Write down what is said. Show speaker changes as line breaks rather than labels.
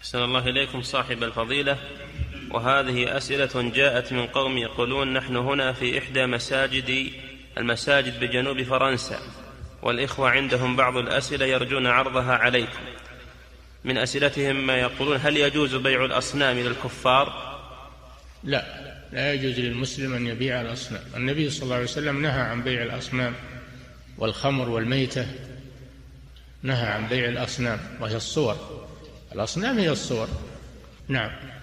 أحسن الله إليكم صاحب الفضيلة، وهذه أسئلة جاءت من قوم يقولون: نحن هنا في إحدى المساجد بجنوب فرنسا، والإخوة عندهم بعض الأسئلة يرجون عرضها عليكم. من أسئلتهم ما يقولون: هل يجوز بيع الأصنام للكفار؟
لا يجوز للمسلم أن يبيع الأصنام. النبي صلى الله عليه وسلم نهى عن بيع الأصنام والخمر والميتة، نهى عن بيع الأصنام وهي الصور. الأصنام هي الصور. نعم.